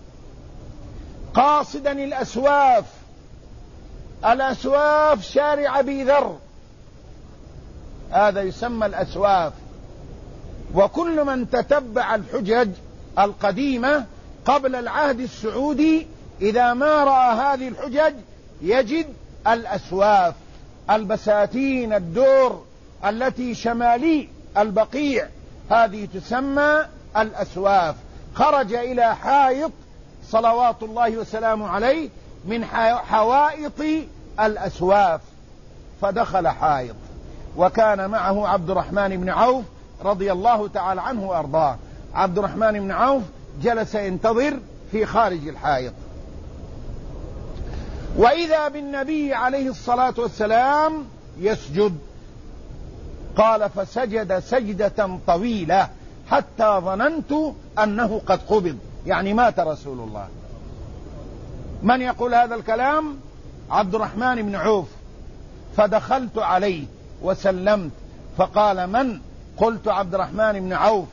قاصدا الأسواف. الأسواف شارع أبي ذر، هذا يسمى الأسواف. وكل من تتبع الحجج القديمة قبل العهد السعودي إذا ما رأى هذه الحجج يجد الأسواف، البساتين الدور التي شمالي البقيع، هذه تسمى الأسواف. خرج إلى حائط صلوات الله وسلامه عليه من حوائط الأسواف، فدخل حائط، وكان معه عبد الرحمن بن عوف رضي الله تعالى عنه وأرضاه. عبد الرحمن بن عوف جلس ينتظر في خارج الحائط، وإذا بالنبي عليه الصلاة والسلام يسجد. قال: فسجد سجدة طويلة حتى ظننت أنه قد قبض، يعني مات رسول الله. من يقول هذا الكلام؟ عبد الرحمن بن عوف. فدخلت عليه وسلمت فقال: من؟ قلت: عبد الرحمن بن عوف.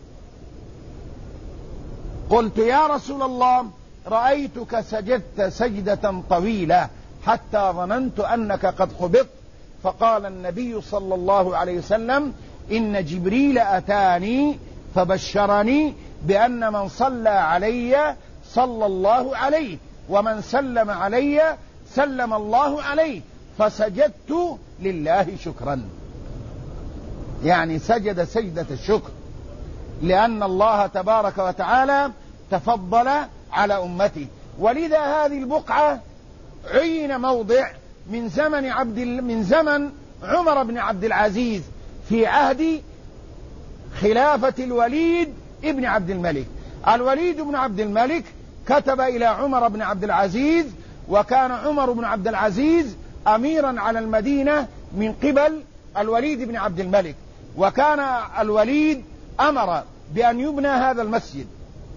قلت: يا رسول الله، رأيتك سجدت سجدة طويلة حتى ظننت أنك قد قبضت. فقال النبي صلى الله عليه وسلم: إن جبريل أتاني فبشرني بأن من صلى علي صلى الله عليه، ومن سلم علي سلم الله عليه، فسجدت لله شكرا. يعني سجد سجدة الشكر، لأن الله تبارك وتعالى تفضل على أمته. ولذا هذه البقعة عين موضع من زمن عمر بن عبد العزيز في عهد خلافة الوليد ابن عبد الملك. الوليد بن عبد الملك كتب إلى عمر بن عبد العزيز، وكان عمر بن عبد العزيز أميرا على المدينة من قبل الوليد بن عبد الملك، وكان الوليد أمر بأن يبنى هذا المسجد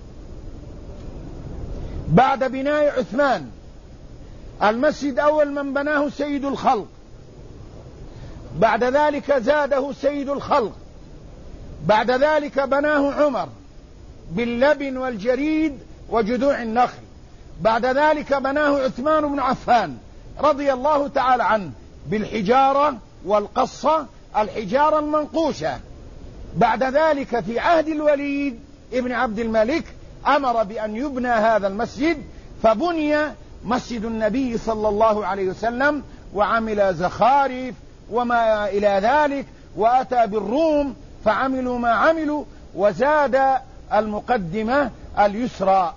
بعد بناء عثمان. المسجد أول من بناه سيد الخلق، بعد ذلك زاده سيد الخلق، بعد ذلك بناه عمر باللبن والجريد وجذوع النخل، بعد ذلك بناه عثمان بن عفان رضي الله تعالى عنه بالحجارة والقصة، الحجارة المنقوشة. بعد ذلك في عهد الوليد ابن عبد الملك أمر بأن يبنى هذا المسجد، فبني مسجد النبي صلى الله عليه وسلم، وعمل زخارف وما إلى ذلك، وأتى بالروم فعملوا ما عملوا، وزاد المقدمة اليسرى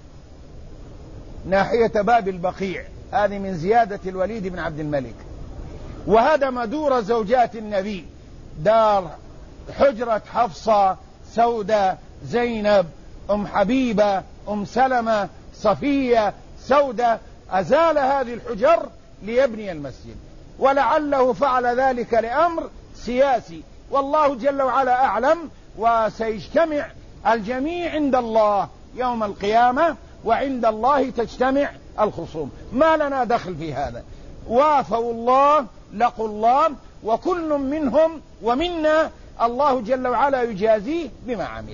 ناحية باب البقيع، هذه من زيادة الوليد بن عبد الملك. وهدم دور زوجات النبي، دار حجرة حفصة، سودة، زينب، أم حبيبة، أم سلمة، صفية، سودة، أزال هذه الحجر ليبني المسجد، ولعله فعل ذلك لأمر سياسي، والله جل وعلا أعلم. وسيجتمع الجميع عند الله يوم القيامة، وعند الله تجتمع الخصوم، ما لنا دخل في هذا. وافوا الله لقوا الله، وكل منهم ومنا الله جل وعلا يجازيه بما عمل.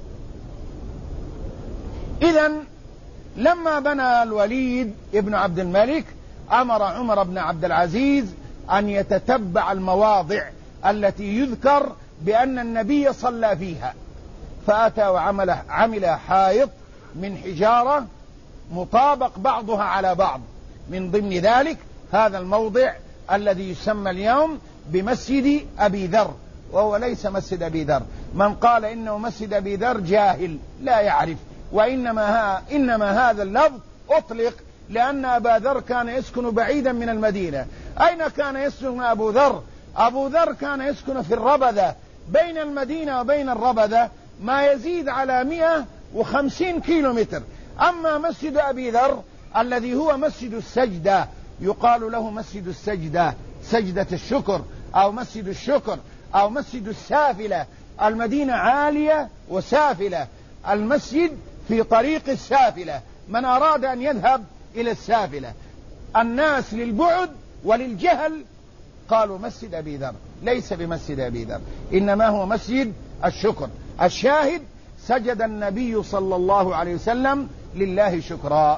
إذن لما بنى الوليد ابن عبد الملك أمر عمر بن عبد العزيز أن يتتبع المواضع التي يذكر بأن النبي صلى فيها، فأتى وعمل حائط من حجارة مطابق بعضها على بعض، من ضمن ذلك هذا الموضع الذي يسمى اليوم بمسجد أبي ذر، وهو ليس مسجد أبي ذر. من قال إنه مسجد أبي ذر جاهل لا يعرف، إنما هذا اللفظ أطلق لأن أبا ذر كان يسكن بعيدا من المدينة. أين كان يسكن أبو ذر؟ أبو ذر كان يسكن في الربذة، بين المدينة وبين الربذة ما يزيد على 150 كيلومتر. أما مسجد أبي ذر الذي هو مسجد السجدة، يقال له مسجد السجدة، سجدة الشكر، أو مسجد الشكر، أو مسجد السافلة. المدينة عالية وسافلة، المسجد في طريق السافلة، من أراد أن يذهب إلى السافلة. الناس للبعد وللجهل قالوا مسجد أبي ذر، ليس بمسجد أبي ذر، إنما هو مسجد الشكر. الشاهد سجد النبي صلى الله عليه وسلم لله شكرا.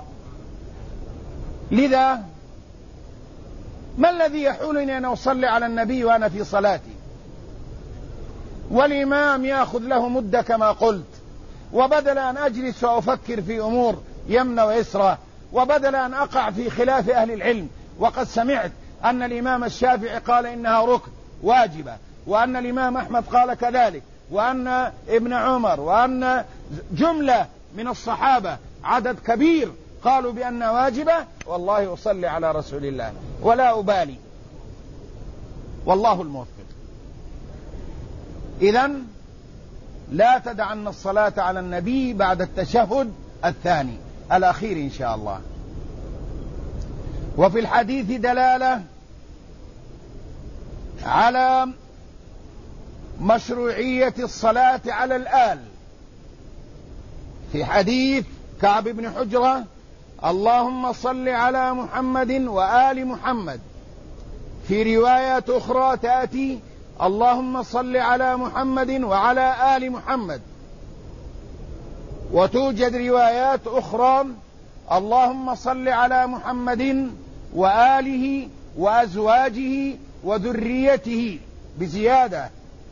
لذا ما الذي يحولني أن أصلي على النبي وأنا في صلاتي، والإمام يأخذ له مدة كما قلت، وبدل أن أجلس وأفكر في أمور يمنى ويسرى، وبدل أن أقع في خلاف أهل العلم، وقد سمعت أن الإمام الشافعي قال إنها ركن واجبة، وأن الإمام أحمد قال كذلك، وأن ابن عمر، وأن جملة من الصحابة عدد كبير قالوا بأنها واجبة. والله أصلي على رسول الله ولا أبالي، والله الموفق. إذن لا تدعن الصلاة على النبي بعد التشهد الثاني الأخير إن شاء الله. وفي الحديث دلالة على مشروعية الصلاة على الآل، في حديث كعب بن حجرة اللهم صل على محمد وآل محمد. في روايات أخرى تأتي اللهم صل على محمد وعلى آل محمد. وتوجد روايات أخرى اللهم صل على محمد وآله وأزواجه وذريته بزيادة.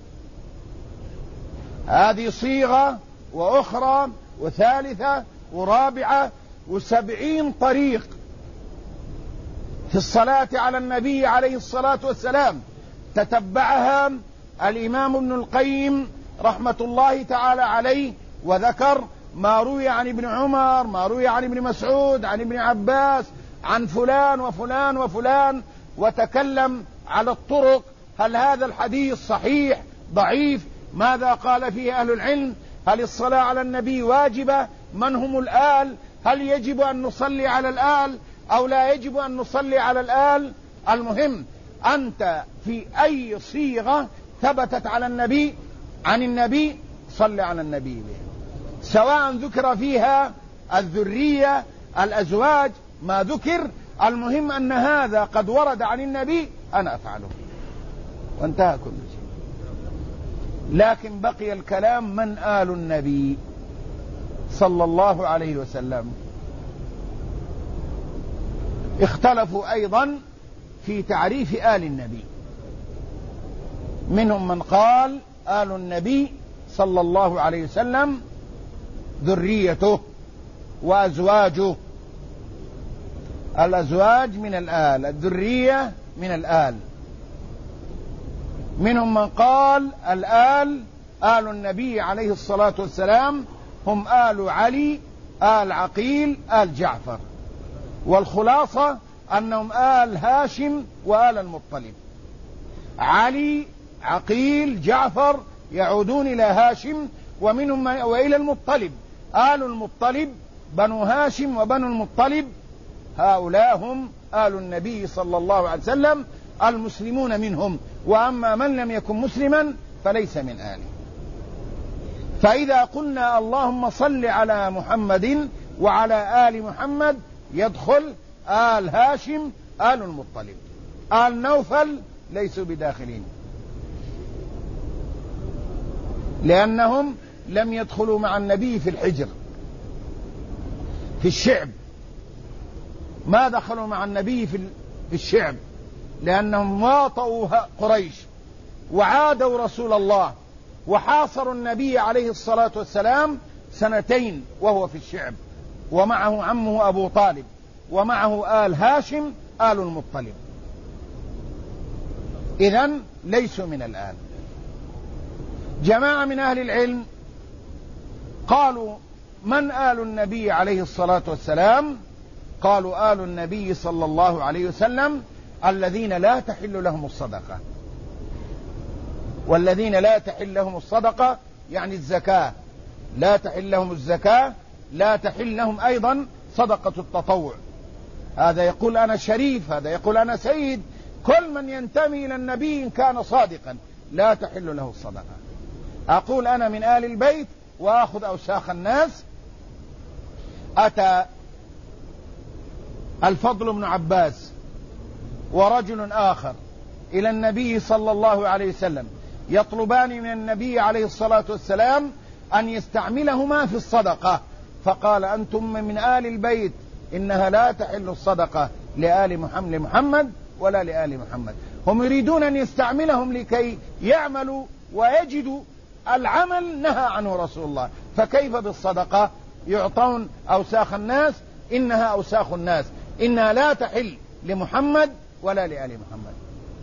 هذه صيغة وأخرى وثالثة ورابعة و70 طريق في الصلاة على النبي عليه الصلاة والسلام، تتبعها الإمام ابن القيم رحمة الله تعالى عليه، وذكر ما روي عن ابن عمر، ما روي عن ابن مسعود، عن ابن عباس، عن فلان وفلان وفلان، وتكلم على الطرق. هل هذا الحديث صحيح ضعيف؟ ماذا قال فيه أهل العلم؟ هل الصلاة على النبي واجبة؟ من هم الآل؟ هل يجب أن نصلي على الآل أو لا يجب أن نصلي على الآل؟ المهم أنت في أي صيغة ثبتت على النبي عن النبي صل على النبي به، سواء ذكر فيها الذرية الأزواج ما ذكر، المهم أن هذا قد ورد عن النبي أنا أفعله، وانتهى كل شيء. لكن بقي الكلام من آل النبي صلى الله عليه وسلم. اختلفوا أيضا في تعريف آل النبي، منهم من قال آل النبي صلى الله عليه وسلم ذريته وأزواجه. الأزواج من الآل، الذرية من الآل. منهم من قال الآل آل النبي عليه الصلاة والسلام هم آل علي، آل عقيل، آل جعفر، والخلاصة أنهم آل هاشم وآل المطلب. علي، عقيل، جعفر يعودون إلى هاشم، ومنهم وإلى المطلب. آل المطلب بنو هاشم وبنو المطلب، هؤلاء هم آل النبي صلى الله عليه وسلم، المسلمون منهم، وأما من لم يكن مسلما فليس من آله. فإذا قلنا اللهم صل على محمد وعلى آل محمد يدخل آل هاشم، آل المطلب. آل نوفل ليسوا بداخلين، لأنهم لم يدخلوا مع النبي في الحجر، في الشعب، ما دخلوا مع النبي في الشعب، لأنهم واطؤوا قريش وعادوا رسول الله، وحاصروا النبي عليه الصلاة والسلام 2 وهو في الشعب، ومعه عمه أبو طالب، ومعه آل هاشم آل المطلب. إذن ليسوا من الآل. جماعة من أهل العلم قالوا من آل النبي عليه الصلاة والسلام؟ قالوا آل النبي صلى الله عليه وسلم الذين لا تحل لهم الصدقة. والذين لا تحل لهم الصدقة يعني الزكاة، لا تحل لهم الزكاة، لا تحل لهم أيضا صدقة التطوع. هذا يقول أنا شريف، هذا يقول أنا سيد، كل من ينتمي إلى النبي إن كان صادقا لا تحل له الصدقة. أقول أنا من آل البيت وأخذ أوساخ الناس. أتى الفضل بن عباس ورجل آخر إلى النبي صلى الله عليه وسلم يطلبان من النبي عليه الصلاة والسلام أن يستعملهما في الصدقة، فقال أنتم من آل البيت إنها لا تحل الصدقة لآل محمد ولا لآل محمد. هم يريدون أن يستعملهم لكي يعملوا ويجدوا العمل نهى عنه رسول الله، فكيف بالصدقة؟ يعطون أوساخ الناس، إنها أوساخ الناس، إنها لا تحل لمحمد ولا لآل محمد.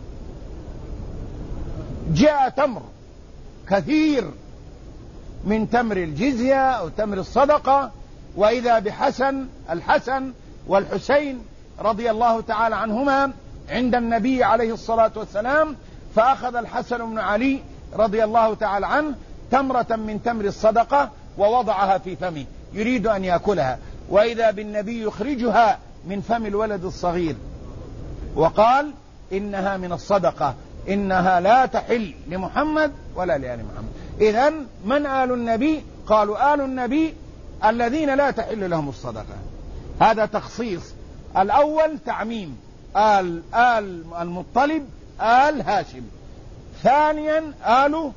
جاء تمر كثير من تمر الجزية أو تمر الصدقة، وإذا الحسن والحسين رضي الله تعالى عنهما عند النبي عليه الصلاة والسلام، فأخذ الحسن بن علي رضي الله تعالى عنه تمرة من تمر الصدقة ووضعها في فمه يريد أن يأكلها، وإذا بالنبي يخرجها من فم الولد الصغير وقال إنها من الصدقة، إنها لا تحل لمحمد ولا لآل محمد. إذن من آل النبي؟ قالوا آل النبي الذين لا تحل لهم الصدقة. هذا تخصيص. الأول تعميم، آل المطلب آل هاشم. ثانيا آله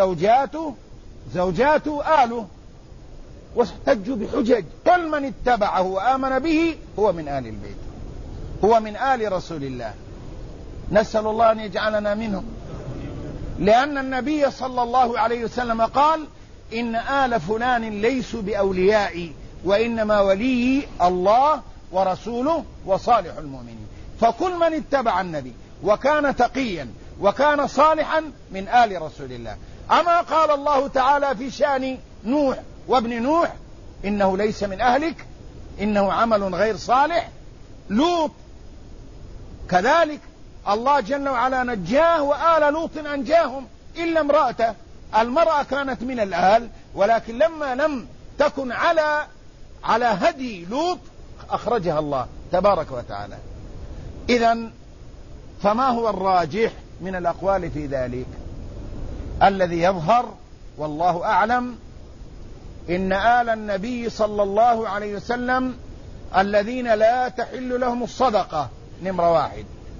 زوجاته آله. واحتجوا بحجج، كل من اتبعه وآمن به هو من آل البيت، هو من آل رسول الله. نسأل الله أن يجعلنا منهم، لأن النبي صلى الله عليه وسلم قال: إن آل فلان ليسوا بأوليائي، وإنما ولي الله ورسوله وصالح المؤمنين. فكل من اتبع النبي وكان تقيا وكان صالحا من آل رسول الله. أما قال الله تعالى في شأن نوح وابن نوح: إنه ليس من أهلك إنه عمل غير صالح. لوط كذلك الله جل وعلا نجاه، وآل لوط أنجاهم إلا امرأته. المرأة كانت من الآل، ولكن لما لم تكن على هدي لوط أخرجها الله تبارك وتعالى. إذن فما هو الراجح من الأقوال في ذلك؟ الذي يظهر والله أعلم إن آل النبي صلى الله عليه وسلم الذين لا تحل لهم الصدقة نمرة 1.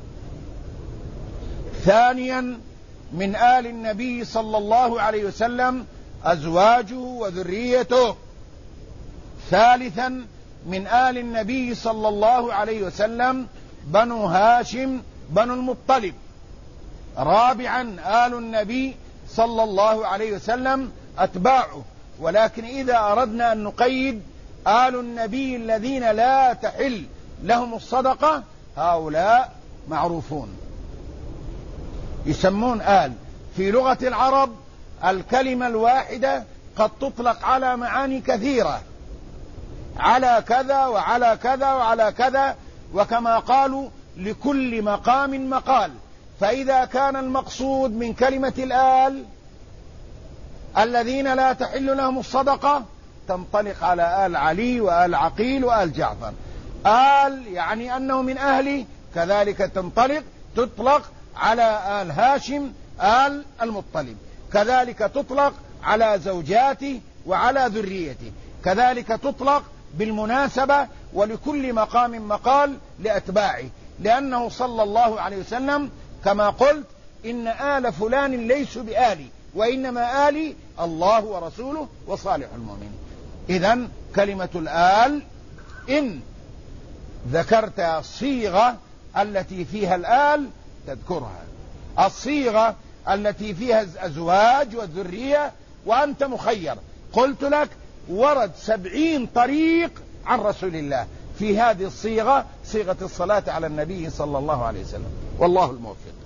ثانيا من آل النبي صلى الله عليه وسلم أزواجه وذريته. ثالثا من آل النبي صلى الله عليه وسلم بنو هاشم بنو المطلب. رابعا آل النبي صلى الله عليه وسلم أتباعه. ولكن إذا أردنا أن نقيد آل النبي الذين لا تحل لهم الصدقة، هؤلاء معروفون يسمون آل. في لغة العرب الكلمة الواحدة قد تطلق على معاني كثيرة، على كذا وعلى كذا وعلى كذا، وكما قالوا لكل مقام مقال. فإذا كان المقصود من كلمة الآل الذين لا تحل لهم الصدقة تنطلق على آل علي وآل عقيل وآل جعفر. آل يعني أنه من أهلي، كذلك تطلق على آل هاشم آل المطلب، كذلك تطلق على زوجاته وعلى ذريته، كذلك تطلق بالمناسبة ولكل مقام مقال لأتباعه، لأنه صلى الله عليه وسلم كما قلت: إن آل فلان ليسوا بآلي وإنما آلي الله ورسوله وصالح المؤمنين. إذن كلمة الآل إن ذكرت الصيغة التي فيها الآل تذكرها، الصيغة التي فيها الأزواج والذرية، وأنت مخير. قلت لك ورد 70 طريق عن رسول الله في هذه الصيغة، صيغة الصلاة على النبي صلى الله عليه وسلم، والله الموفق.